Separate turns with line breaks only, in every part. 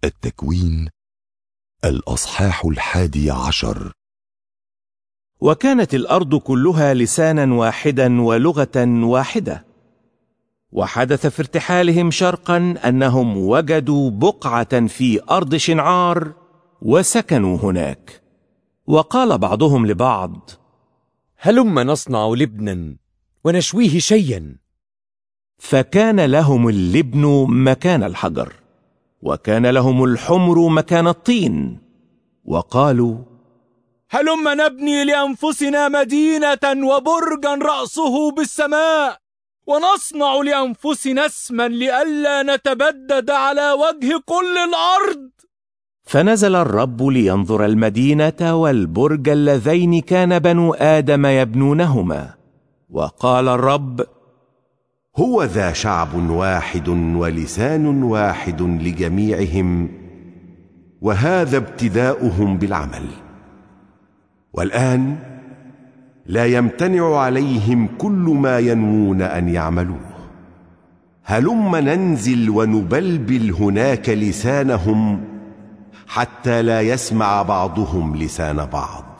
التكوين الأصحاح 11.
وكانت الأرض كلها لسانا واحدا ولغة واحدة. وحدث في ارتحالهم شرقا أنهم وجدوا بقعة في أرض شنعار وسكنوا هناك. وقال بعضهم لبعض:
هلم نصنع لبنا ونشويه شيا.
فكان لهم اللبن مكان الحجر، وكان لهم الحمر مكان الطين. وقالوا:
هلم نبني لأنفسنا مدينة وبرجا رأسه بالسماء، ونصنع لأنفسنا اسما لئلا نتبدد على وجه كل الأرض.
فنزل الرب لينظر المدينة والبرج اللذين كان بنو آدم يبنونهما. وقال الرب:
هو ذا شعب واحد ولسان واحد لجميعهم، وهذا ابتداؤهم بالعمل. والآن لا يمتنع عليهم كل ما ينوون أن يعملوه. هلم ننزل ونبلبل هناك لسانهم، حتى لا يسمع بعضهم لسان بعض.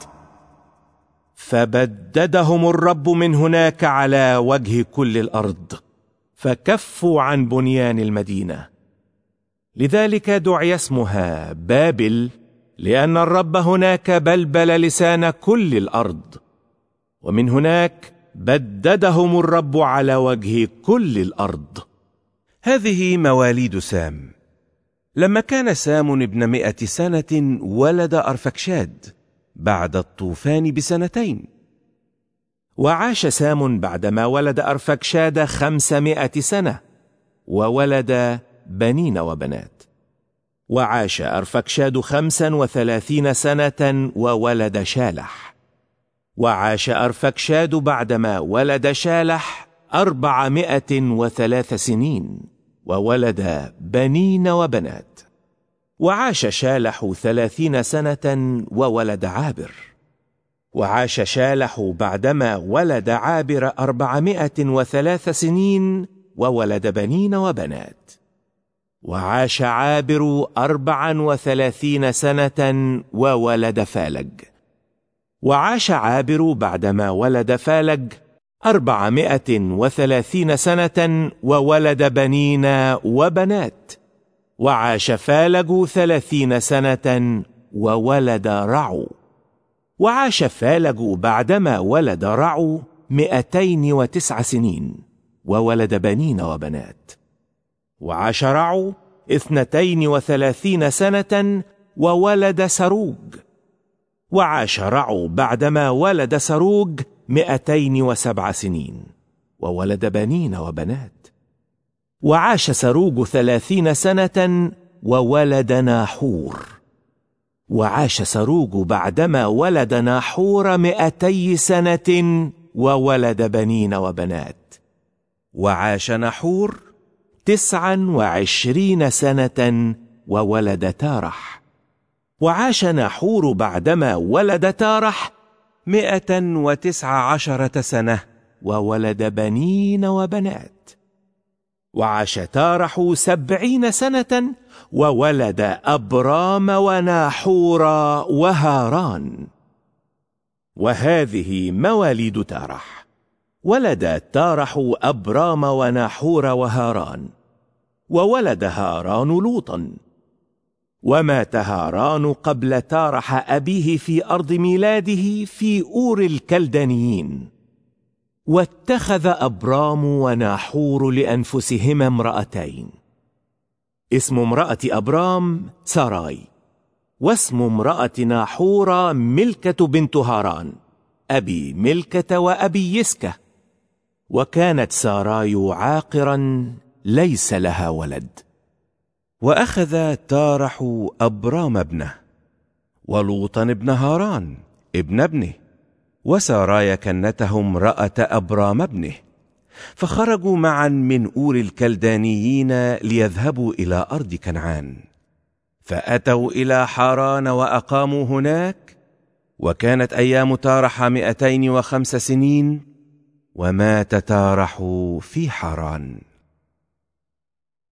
فبددهم الرب من هناك على وجه كل الأرض، فكفوا عن بنيان المدينة. لذلك دعي اسمها بابل، لأن الرب هناك بلبل لسان كل الأرض. ومن هناك بددهم الرب على وجه كل الأرض. هذه مواليد سام. لما كان سام ابن 100 سنة ولد أرفكشاد بعد الطوفان ب2 سنين. وعاش سام بعدما ولد أرفكشاد 500 سنة، وولد بنين وبنات. وعاش أرفكشاد 35 سنة وولد شالح. وعاش أرفكشاد بعدما ولد شالح 403 سنين، وولد بنين وبنات. وعاش شالح 30 سنة وولد عابر. وعاش شالح بعدما ولد عابر 403 سنين، وولد بنين وبنات. وعاش عابر 34 سنة وولد فالج. وعاش عابر بعدما ولد فالج 430 سنة وولد بنين وبنات. وعاش فالج 30 سنة وولد رعو. وعاش فالج بعدما ولد رعو 209 سنين، وولد بنين وبنات. وعاش رعو 32 سنة وولد سروج. وعاش رعو بعدما ولد سروج 207 سنين، وولد بنين وبنات. وعاش سروج 30 سنة وولد ناحور. وعاش سروج بعدما ولد ناحور 200 سنة وولد بنين وبنات. وعاش ناحور 29 سنة وولد تارح. وعاش ناحور بعدما ولد تارح 119 سنة وولد بنين وبنات. وعاش تارح 70 سنة وولد أبرام وناحور وهاران. وهذه مواليد تارح. ولد تارح أبرام وناحور وهاران. وولد هاران لوطا. ومات هاران قبل تارح أبيه في أرض ميلاده في أور الكلدانيين. واتخذ أبرام وناحور لأنفسهما امرأتين. اسم امرأة أبرام ساراي، واسم امرأة ناحور ملكة بنت هاران أبي ملكة وأبي يسكة. وكانت ساراي عاقرا ليس لها ولد. وأخذ تارح أبرام ابنه، ولوطا ابن هاران ابن ابنه، وساراي كنته امرأة أبرام ابنه. فخرجوا معا من أور الكلدانيين ليذهبوا إلى أرض كنعان. فأتوا إلى حاران وأقاموا هناك. وكانت أيام تارح 205 سنين، ومات تارح في حاران.